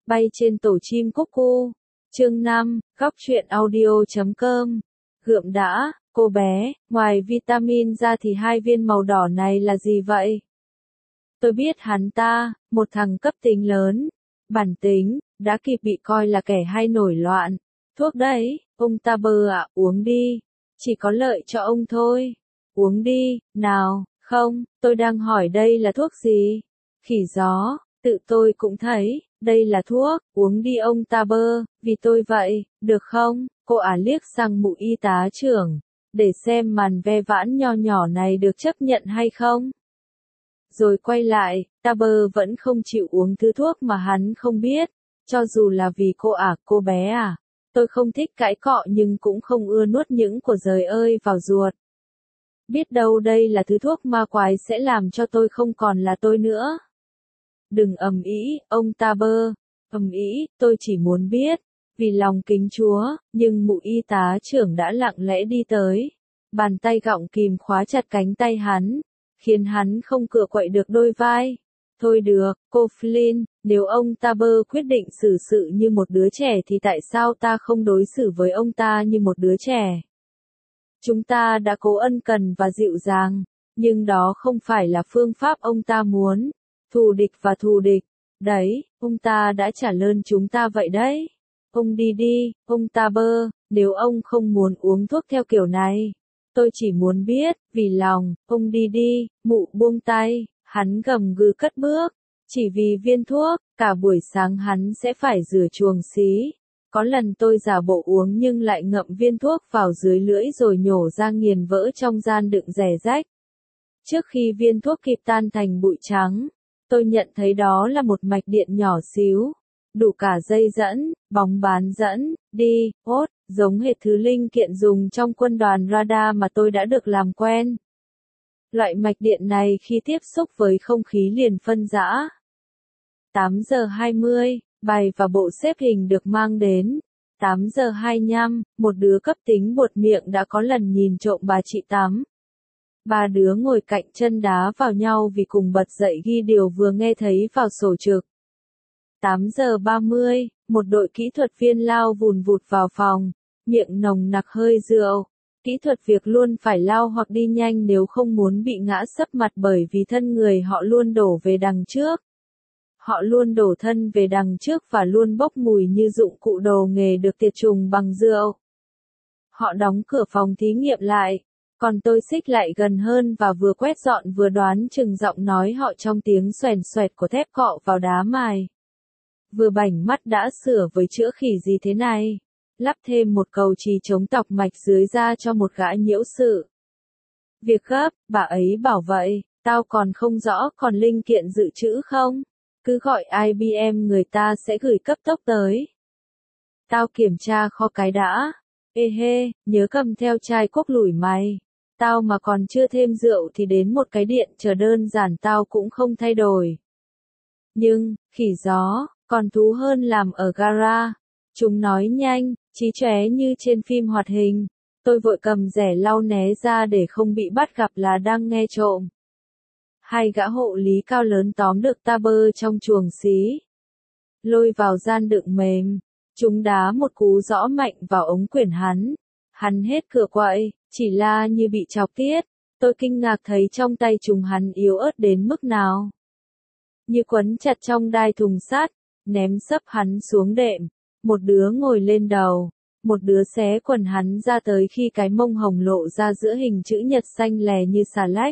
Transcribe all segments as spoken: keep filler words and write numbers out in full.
Bay trên tổ chim cúc cu. Chương năm, góc truyện audio chấm com. Gượm đã, cô bé, ngoài vitamin ra thì hai viên màu đỏ này là gì vậy? Tôi biết hắn ta, một thằng cấp tính lớn, bản tính, đã kịp bị coi là kẻ hay nổi loạn. Thuốc đấy, ông ta bơ ạ, uống đi. Chỉ có lợi cho ông thôi. Uống đi, nào, không, tôi đang hỏi đây là thuốc gì? Khỉ gió, tự tôi cũng thấy, đây là thuốc, uống đi ông ta bơ, vì tôi vậy, được không? Cô ả liếc sang mụ y tá trưởng, để xem màn ve vãn nho nhỏ này được chấp nhận hay không. Rồi quay lại, ta bơ vẫn không chịu uống thứ thuốc mà hắn không biết, cho dù là vì cô ả, cô bé à. Tôi không thích cãi cọ nhưng cũng không ưa nuốt những của giời ơi vào ruột. Biết đâu đây là thứ thuốc ma quái sẽ làm cho tôi không còn là tôi nữa. Đừng ầm ĩ, ông ta bơ. Ầm ĩ, tôi chỉ muốn biết. Vì lòng kính Chúa, nhưng mụ y tá trưởng đã lặng lẽ đi tới. Bàn tay gọng kìm khóa chặt cánh tay hắn, khiến hắn không cựa quậy được đôi vai. Thôi được, cô Flynn, nếu ông ta bơ quyết định xử sự như một đứa trẻ thì tại sao ta không đối xử với ông ta như một đứa trẻ? Chúng ta đã cố ân cần và dịu dàng, nhưng đó không phải là phương pháp ông ta muốn. Thù địch và thù địch, đấy, ông ta đã trả ơn chúng ta vậy đấy. Ông đi đi, ông ta bơ, nếu ông không muốn uống thuốc theo kiểu này. Tôi chỉ muốn biết, vì lòng, ông đi đi, mụ buông tay. Hắn gầm gừ cất bước, chỉ vì viên thuốc, cả buổi sáng hắn sẽ phải rửa chuồng xí. Có lần tôi giả bộ uống nhưng lại ngậm viên thuốc vào dưới lưỡi rồi nhổ ra nghiền vỡ trong gian đựng rẻ rách. Trước khi viên thuốc kịp tan thành bụi trắng, tôi nhận thấy đó là một mạch điện nhỏ xíu, đủ cả dây dẫn, bóng bán dẫn, đi, hốt, giống hệt thứ linh kiện dùng trong quân đoàn radar mà tôi đã được làm quen. Loại mạch điện này khi tiếp xúc với không khí liền phân rã. tám giờ hai mươi, bài và bộ xếp hình được mang đến. tám giờ hai mươi lăm, một đứa cấp tính buột miệng đã có lần nhìn trộm bà chị tắm. Ba đứa ngồi cạnh chân đá vào nhau vì cùng bật dậy ghi điều vừa nghe thấy vào sổ trực. tám giờ ba mươi, một đội kỹ thuật viên lao vùn vụt vào phòng, miệng nồng nặc hơi rượu. Kỹ thuật việc luôn phải lao hoặc đi nhanh nếu không muốn bị ngã sấp mặt bởi vì thân người họ luôn đổ về đằng trước. Họ luôn đổ thân về đằng trước và luôn bốc mùi như dụng cụ đồ nghề được tiệt trùng bằng rượu. Họ đóng cửa phòng thí nghiệm lại, còn tôi xích lại gần hơn và vừa quét dọn vừa đoán chừng giọng nói họ trong tiếng xoèn xoẹt của thép cọ vào đá mài. Vừa bảnh mắt đã sửa với chữa khỉ gì thế này? Lắp thêm một cầu trì chống tọc mạch dưới da cho một gã nhiễu sự. Việc gấp, bà ấy bảo vậy, tao còn không rõ còn linh kiện dự trữ không? Cứ gọi i bê em người ta sẽ gửi cấp tốc tới. Tao kiểm tra kho cái đã. Ê hê, nhớ cầm theo chai cốc lủi mày. Tao mà còn chưa thêm rượu thì đến một cái điện chờ đơn giản tao cũng không thay đổi. Nhưng, khỉ gió, còn thú hơn làm ở gara. Chúng nói nhanh, chí chóe như trên phim hoạt hình. Tôi vội cầm rẻ lau né ra để không bị bắt gặp là đang nghe trộm. Hai gã hộ lý cao lớn tóm được ta bơ trong chuồng xí. Lôi vào gian đựng mềm. Chúng đá một cú rõ mạnh vào ống quyển hắn. Hắn hết cửa quậy, chỉ la như bị chọc tiết. Tôi kinh ngạc thấy trong tay chúng hắn yếu ớt đến mức nào. Như quấn chặt trong đai thùng sắt, ném sấp hắn xuống đệm. Một đứa ngồi lên đầu, một đứa xé quần hắn ra tới khi cái mông hồng lộ ra giữa hình chữ nhật xanh lè như xà lách.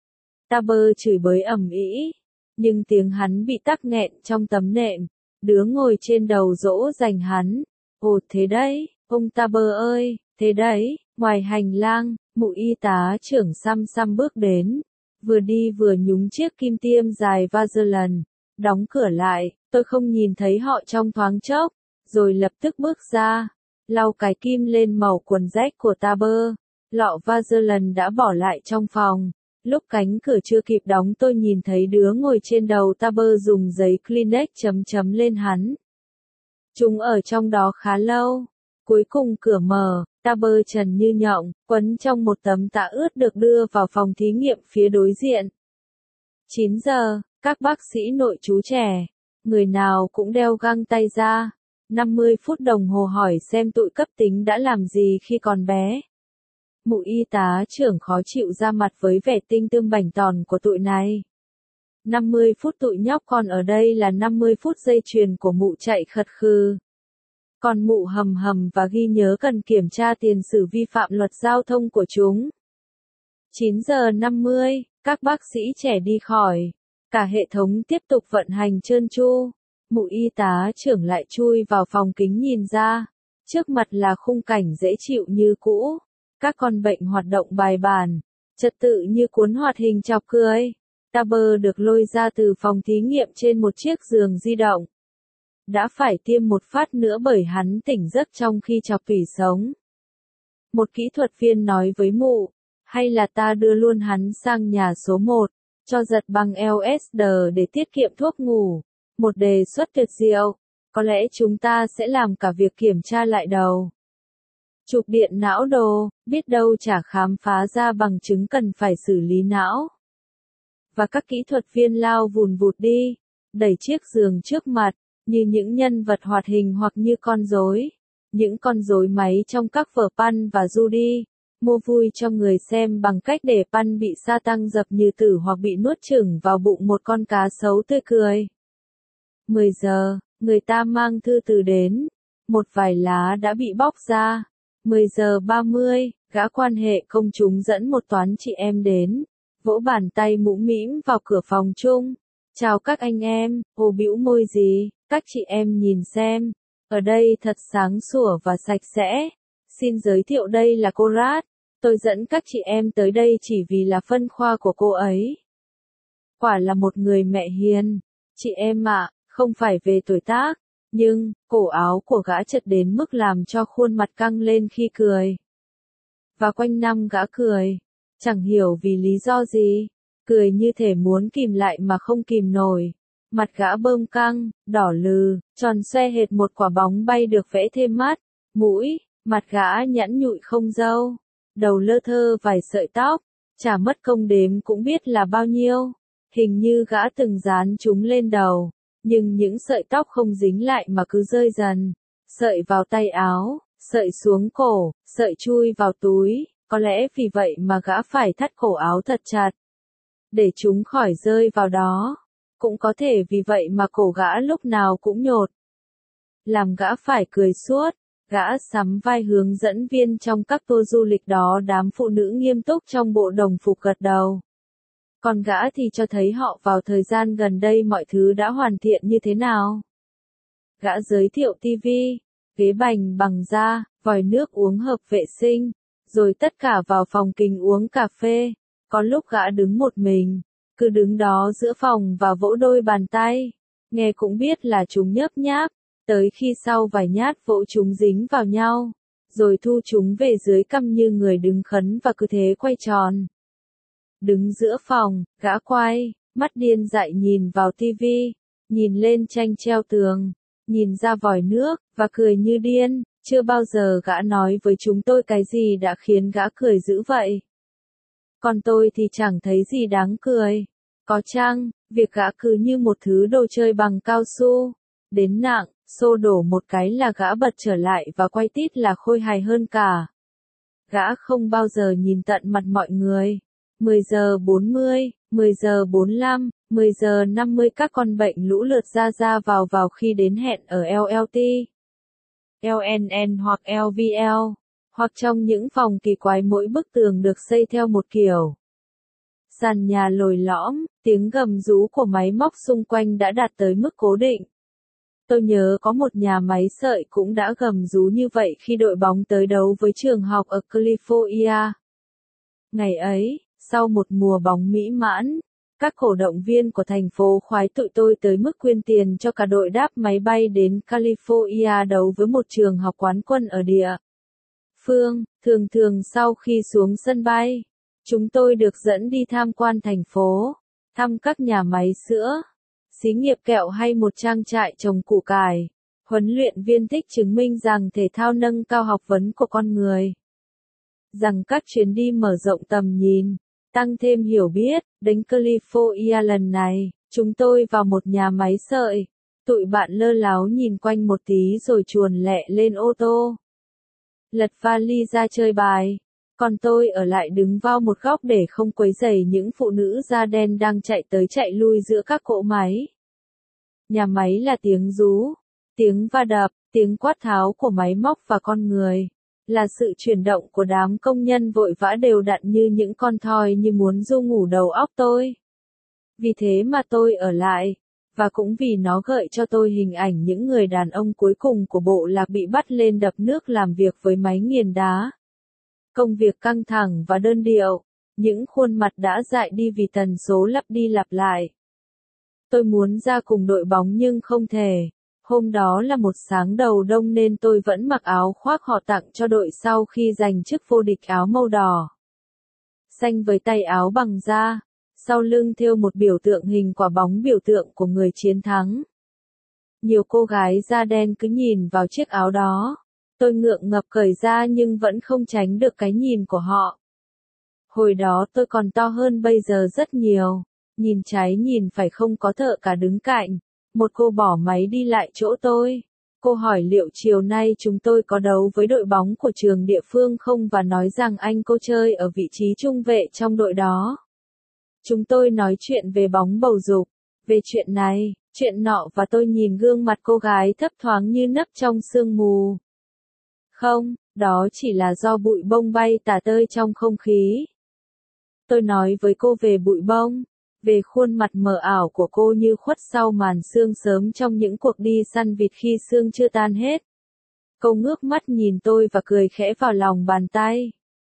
Ta bơ chửi bới ầm ĩ, nhưng tiếng hắn bị tắc nghẹn trong tấm nệm. Đứa ngồi trên đầu dỗ dành hắn. Ồ thế đấy, ông ta bơ ơi, thế đấy. Ngoài hành lang, mụ y tá trưởng xăm xăm bước đến, vừa đi vừa nhúng chiếc kim tiêm dài Vaseline, đóng cửa lại. Tôi không nhìn thấy họ trong thoáng chốc, rồi lập tức bước ra, lau cái kim lên màu quần rách của ta bơ. Lọ Vaseline đã bỏ lại trong phòng. Lúc cánh cửa chưa kịp đóng tôi nhìn thấy đứa ngồi trên đầu ta bơ dùng giấy Kleenex chấm chấm lên hắn. Chúng ở trong đó khá lâu. Cuối cùng cửa mở, ta bơ trần như nhộng, quấn trong một tấm tã ướt được đưa vào phòng thí nghiệm phía đối diện. chín giờ, các bác sĩ nội trú trẻ, Người nào cũng đeo găng tay ra. năm mươi phút đồng hồ hỏi xem tụi cấp tính đã làm gì khi còn bé. Mụ y tá trưởng khó chịu ra mặt với vẻ tinh tương bảnh tòn của tụi này. năm mươi phút tụi nhóc con ở đây là năm mươi phút dây chuyền của mụ chạy khật khư. Còn mụ hầm hầm và ghi nhớ cần kiểm tra tiền sử vi phạm luật giao thông của chúng. chín giờ năm mươi, các bác sĩ trẻ đi khỏi. Cả hệ thống tiếp tục vận hành trơn tru. Mụ y tá trưởng lại chui vào phòng kính nhìn ra. Trước mặt là khung cảnh dễ chịu như cũ. Các con bệnh hoạt động bài bản. Trật tự như cuốn hoạt hình chọc cười. Taber được lôi ra từ phòng thí nghiệm trên một chiếc giường di động. Đã phải tiêm một phát nữa bởi hắn tỉnh giấc trong khi chọc tủy sống. Một kỹ thuật viên nói với mụ, hay là ta đưa luôn hắn sang nhà số một, cho giật bằng lờ ét đê để tiết kiệm thuốc ngủ. Một đề xuất tuyệt diệu, có lẽ chúng ta sẽ làm cả việc kiểm tra lại đầu. Chụp điện não đồ, biết đâu chả khám phá ra bằng chứng cần phải xử lý não. Và các kỹ thuật viên lao vùn vụt đi, đẩy chiếc giường trước mặt, như những nhân vật hoạt hình hoặc như con rối. Những con rối máy trong các vở Pan và Judy, mua vui cho người xem bằng cách để Pan bị sa tăng dập như tử hoặc bị nuốt chửng vào bụng một con cá sấu tươi cười. mười giờ, người ta mang thư từ đến. Một vài lá đã bị bóc ra. mười giờ ba mươi, gã quan hệ công chúng dẫn một toán chị em đến. Vỗ bàn tay mũm mĩm vào cửa phòng chung. Chào các anh em, ô bĩu môi gì, các chị em nhìn xem. Ở đây thật sáng sủa và sạch sẽ. Xin giới thiệu đây là cô Rat. Tôi dẫn các chị em tới đây chỉ vì là phân khoa của cô ấy. Quả là một người mẹ hiền. Chị em ạ, không phải về tuổi tác. Nhưng, cổ áo của gã chật đến mức làm cho khuôn mặt căng lên khi cười. Và quanh năm gã cười. Chẳng hiểu vì lý do gì. Cười như thể muốn kìm lại mà không kìm nổi. Mặt gã bơm căng, đỏ lừ, tròn xoe hệt một quả bóng bay được vẽ thêm mắt. Mũi, mặt gã nhẵn nhụi không râu. Đầu lơ thơ vài sợi tóc. Chả mất công đếm cũng biết là bao nhiêu. Hình như gã từng dán chúng lên đầu. Nhưng những sợi tóc không dính lại mà cứ rơi dần. Sợi vào tay áo, sợi xuống cổ, sợi chui vào túi. Có lẽ vì vậy mà gã phải thắt cổ áo thật chặt. Để chúng khỏi rơi vào đó. Cũng có thể vì vậy mà cổ gã lúc nào cũng nhột. Làm gã phải cười suốt. Gã sắm vai hướng dẫn viên trong các tour du lịch đó. Đám phụ nữ nghiêm túc trong bộ đồng phục gật đầu. Còn gã thì cho thấy họ vào thời gian gần đây mọi thứ đã hoàn thiện như thế nào. Gã giới thiệu tivi, ghế bành bằng da, vòi nước uống hợp vệ sinh, rồi tất cả vào phòng kính uống cà phê. Có lúc gã đứng một mình, cứ đứng đó giữa phòng và vỗ đôi bàn tay. Nghe cũng biết là chúng nhớp nháp, tới khi sau vài nhát vỗ chúng dính vào nhau, rồi thu chúng về dưới cằm như người đứng khấn và cứ thế quay tròn. Đứng giữa phòng, gã quay, mắt điên dại nhìn vào tivi, nhìn lên tranh treo tường, nhìn ra vòi nước, và cười như điên. Chưa bao giờ gã nói với chúng tôi cái gì đã khiến gã cười dữ vậy. Còn tôi thì chẳng thấy gì đáng cười. Có chăng, việc gã cứ như một thứ đồ chơi bằng cao su. Đến nặng, xô đổ một cái là gã bật trở lại và quay tít là khôi hài hơn cả. Gã không bao giờ nhìn tận mặt mọi người. mười giờ bốn mươi, mười giờ bốn mươi lăm, mười giờ năm mươi các con bệnh lũ lượt ra ra vào vào khi đến hẹn ở lờ lờ tê, lờ en en hoặc lờ vê lờ, hoặc trong những phòng kỳ quái mỗi bức tường được xây theo một kiểu. Sàn nhà lồi lõm, tiếng gầm rú của máy móc xung quanh đã đạt tới mức cố định. Tôi nhớ có một nhà máy sợi cũng đã gầm rú như vậy khi đội bóng tới đấu với trường học ở California. Ngày ấy, sau một mùa bóng mỹ mãn, các cổ động viên của thành phố khoái tụi tôi tới mức quyên tiền cho cả đội đáp máy bay đến California đấu với một trường học quán quân ở địa phương. Thường thường sau khi xuống sân bay, chúng tôi được dẫn đi tham quan thành phố, thăm các nhà máy sữa, xí nghiệp kẹo hay một trang trại trồng củ cải. Huấn luyện viên thích chứng minh rằng thể thao nâng cao học vấn của con người. Rằng các chuyến đi mở rộng tầm nhìn, tăng thêm hiểu biết. Đến California lần này, chúng tôi vào một nhà máy sợi. Tụi bạn lơ láo nhìn quanh một tí rồi chuồn lẹ lên ô tô. Lật vali ra chơi bài. Còn tôi ở lại đứng vào một góc để không quấy rầy những phụ nữ da đen đang chạy tới chạy lui giữa các cỗ máy. Nhà máy là tiếng rú, tiếng va đập, tiếng quát tháo của máy móc và con người. Là sự chuyển động của đám công nhân vội vã đều đặn như những con thoi như muốn ru ngủ đầu óc tôi. Vì thế mà tôi ở lại. Và cũng vì nó gợi cho tôi hình ảnh những người đàn ông cuối cùng của bộ lạc bị bắt lên đập nước làm việc với máy nghiền đá. Công việc căng thẳng và đơn điệu, những khuôn mặt đã dại đi vì tần số lặp đi lặp lại. Tôi muốn ra cùng đội bóng nhưng không thể. Hôm đó là một sáng đầu đông nên tôi vẫn mặc áo khoác họ tặng cho đội sau khi giành chức vô địch áo màu đỏ. Xanh với tay áo bằng da, sau lưng thêu một biểu tượng hình quả bóng biểu tượng của người chiến thắng. Nhiều cô gái da đen cứ nhìn vào chiếc áo đó. Tôi ngượng ngập cởi ra nhưng vẫn không tránh được cái nhìn của họ. Hồi đó tôi còn to hơn bây giờ rất nhiều. Nhìn trái nhìn phải không có thợ cả đứng cạnh. Một cô bỏ máy đi lại chỗ tôi. Cô hỏi liệu chiều nay chúng tôi có đấu với đội bóng của trường địa phương không và nói rằng anh cô chơi ở vị trí trung vệ trong đội đó. Chúng tôi nói chuyện về bóng bầu dục, về chuyện này, chuyện nọ và tôi nhìn gương mặt cô gái thấp thoáng như nấp trong sương mù. Không, đó chỉ là do bụi bông bay tả tơi trong không khí. Tôi nói với cô về bụi bông, về khuôn mặt mờ ảo của cô như khuất sau màn sương sớm trong những cuộc đi săn vịt khi sương chưa tan hết. Cô ngước mắt nhìn tôi và cười khẽ vào lòng bàn tay.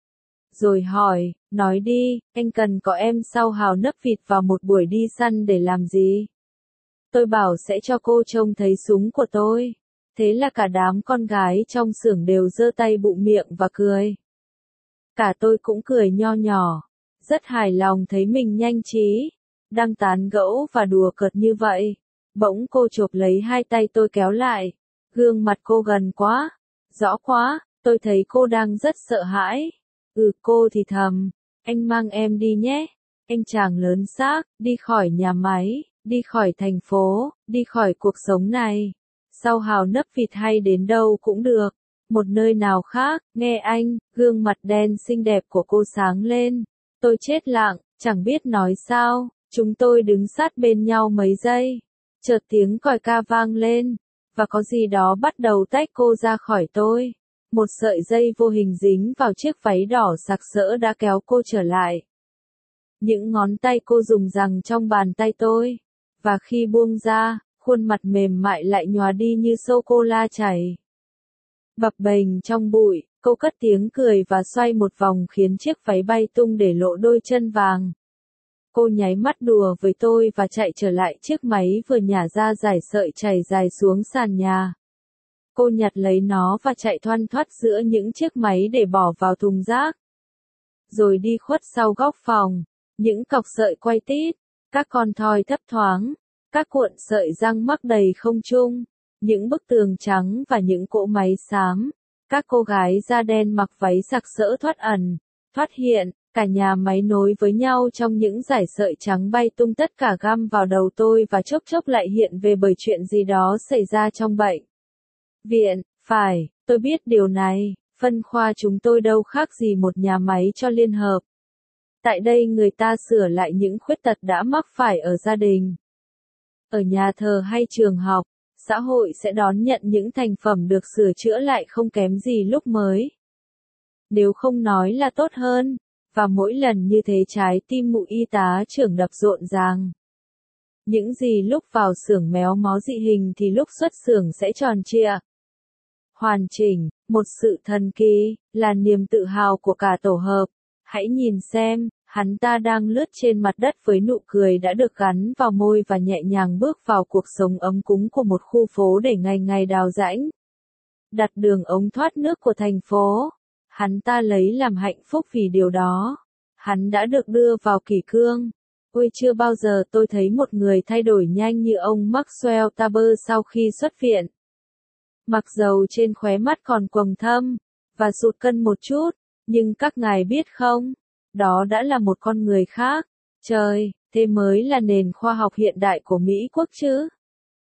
Rồi hỏi, nói đi, anh cần có em sau hào nấp vịt vào một buổi đi săn để làm gì? Tôi bảo sẽ cho cô trông thấy súng của tôi. Thế là cả đám con gái trong xưởng đều giơ tay bụm miệng và cười. Cả tôi cũng cười nho nhỏ, rất hài lòng thấy mình nhanh trí, đang tán gẫu và đùa cợt như vậy. Bỗng cô chộp lấy hai tay tôi kéo lại, gương mặt cô gần quá, rõ quá, tôi thấy cô đang rất sợ hãi. Ừ, cô thì thầm, anh mang em đi nhé, anh chàng lớn xác, đi khỏi nhà máy, đi khỏi thành phố, đi khỏi cuộc sống này. Sau hào nấp vịt hay đến đâu cũng được, một nơi nào khác, nghe anh, gương mặt đen xinh đẹp của cô sáng lên. Tôi chết lặng, chẳng biết nói sao, chúng tôi đứng sát bên nhau mấy giây. Chợt tiếng còi ca vang lên, và có gì đó bắt đầu tách cô ra khỏi tôi. Một sợi dây vô hình dính vào chiếc váy đỏ sặc sỡ đã kéo cô trở lại. Những ngón tay cô dùng giằng trong bàn tay tôi, và khi buông ra, khuôn mặt mềm mại lại nhòa đi như sô-cô-la chảy. Bập bềnh trong bụi, cô cất tiếng cười và xoay một vòng khiến chiếc váy bay tung để lộ đôi chân vàng. Cô nháy mắt đùa với tôi và chạy trở lại chiếc máy vừa nhả ra dải sợi chảy dài xuống sàn nhà. Cô nhặt lấy nó và chạy thoăn thoắt giữa những chiếc máy để bỏ vào thùng rác. Rồi đi khuất sau góc phòng, những cọc sợi quay tít, các con thoi thấp thoáng, các cuộn sợi răng mắc đầy không trung, những bức tường trắng và những cỗ máy xám. Các cô gái da đen mặc váy sặc sỡ thoát ẩn, thoát hiện, cả nhà máy nối với nhau trong những dải sợi trắng bay tung tất cả găm vào đầu tôi và chốc chốc lại hiện về bởi chuyện gì đó xảy ra trong bệnh viện. Phải, tôi biết điều này, phân khoa chúng tôi đâu khác gì một nhà máy cho liên hợp. Tại đây người ta sửa lại những khuyết tật đã mắc phải ở gia đình, ở nhà thờ hay trường học. Xã hội sẽ đón nhận những thành phẩm được sửa chữa lại không kém gì lúc mới. Nếu không nói là tốt hơn, và mỗi lần như thế trái tim mụ y tá trưởng đập rộn ràng. Những gì lúc vào xưởng méo mó dị hình thì lúc xuất xưởng sẽ tròn trịa, hoàn chỉnh, một sự thần kỳ, là niềm tự hào của cả tổ hợp. Hãy nhìn xem, hắn ta đang lướt trên mặt đất với nụ cười đã được gắn vào môi và nhẹ nhàng bước vào cuộc sống ấm cúng của một khu phố để ngày ngày đào rãnh, đặt đường ống thoát nước của thành phố. Hắn ta lấy làm hạnh phúc vì điều đó. Hắn đã được đưa vào kỷ cương. Ôi, chưa bao giờ tôi thấy một người thay đổi nhanh như ông Maxwell Tabor sau khi xuất viện. Mặc dầu trên khóe mắt còn quầng thâm, và sụt cân một chút, nhưng các ngài biết không, đó đã là một con người khác. Trời, thế mới là nền khoa học hiện đại của Mỹ quốc chứ.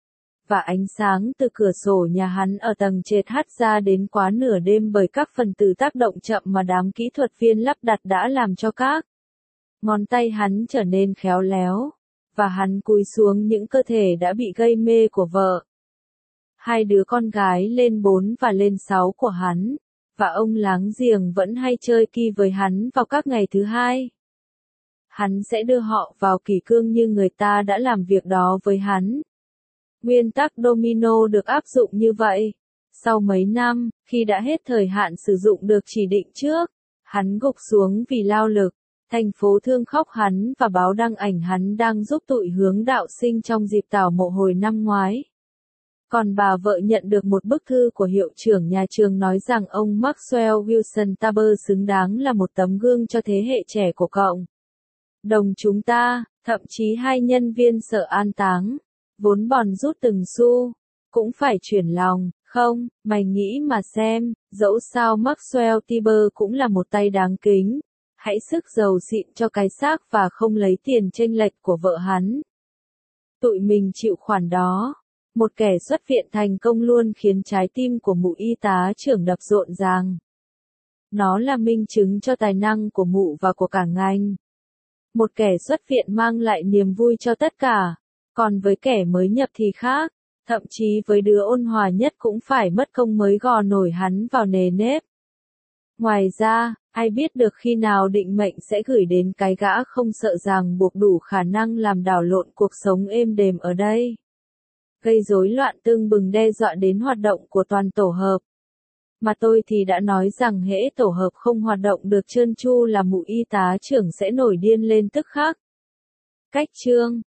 và ánh sáng từ cửa sổ nhà hắn ở tầng trệt hắt ra đến quá nửa đêm bởi các phần tử tác động chậm mà đám kỹ thuật viên lắp đặt đã làm cho các ngón tay hắn trở nên khéo léo, và hắn cúi xuống những cơ thể đã bị gây mê của vợ, hai đứa con gái lên bốn và lên sáu của hắn, và ông láng giềng vẫn hay chơi ki với hắn vào các ngày thứ hai. Hắn sẽ đưa họ vào kỷ cương như người ta đã làm việc đó với hắn. Nguyên tắc domino được áp dụng như vậy. Sau mấy năm, khi đã hết thời hạn sử dụng được chỉ định trước, hắn gục xuống vì lao lực. Thành phố thương khóc hắn và báo đăng ảnh hắn đang giúp tụi hướng đạo sinh trong dịp tảo mộ hồi năm ngoái. Còn bà vợ nhận được một bức thư của hiệu trưởng nhà trường nói rằng ông Maxwell Wilson Tabor xứng đáng là một tấm gương cho thế hệ trẻ của cộng đồng chúng ta, thậm chí hai nhân viên sở an táng, vốn bòn rút từng xu, cũng phải chuyển lòng, không, mày nghĩ mà xem, dẫu sao Maxwell Tabor cũng là một tay đáng kính, hãy sức giàu xịn cho cái xác và không lấy tiền chênh lệch của vợ hắn. Tụi mình chịu khoản đó. Một kẻ xuất viện thành công luôn khiến trái tim của mụ y tá trưởng đập rộn ràng. Nó là minh chứng cho tài năng của mụ và của cả ngành. Một kẻ xuất viện mang lại niềm vui cho tất cả, còn với kẻ mới nhập thì khác, thậm chí với đứa ôn hòa nhất cũng phải mất công mới gò nổi hắn vào nề nếp. Ngoài ra, ai biết được khi nào định mệnh sẽ gửi đến cái gã không sợ ràng buộc đủ khả năng làm đảo lộn cuộc sống êm đềm ở đây. Gây rối loạn tương bừng đe dọa đến hoạt động của toàn tổ hợp. Mà tôi thì đã nói rằng hễ tổ hợp không hoạt động được trơn tru là mụ y tá trưởng sẽ nổi điên lên tức khắc. Cách chương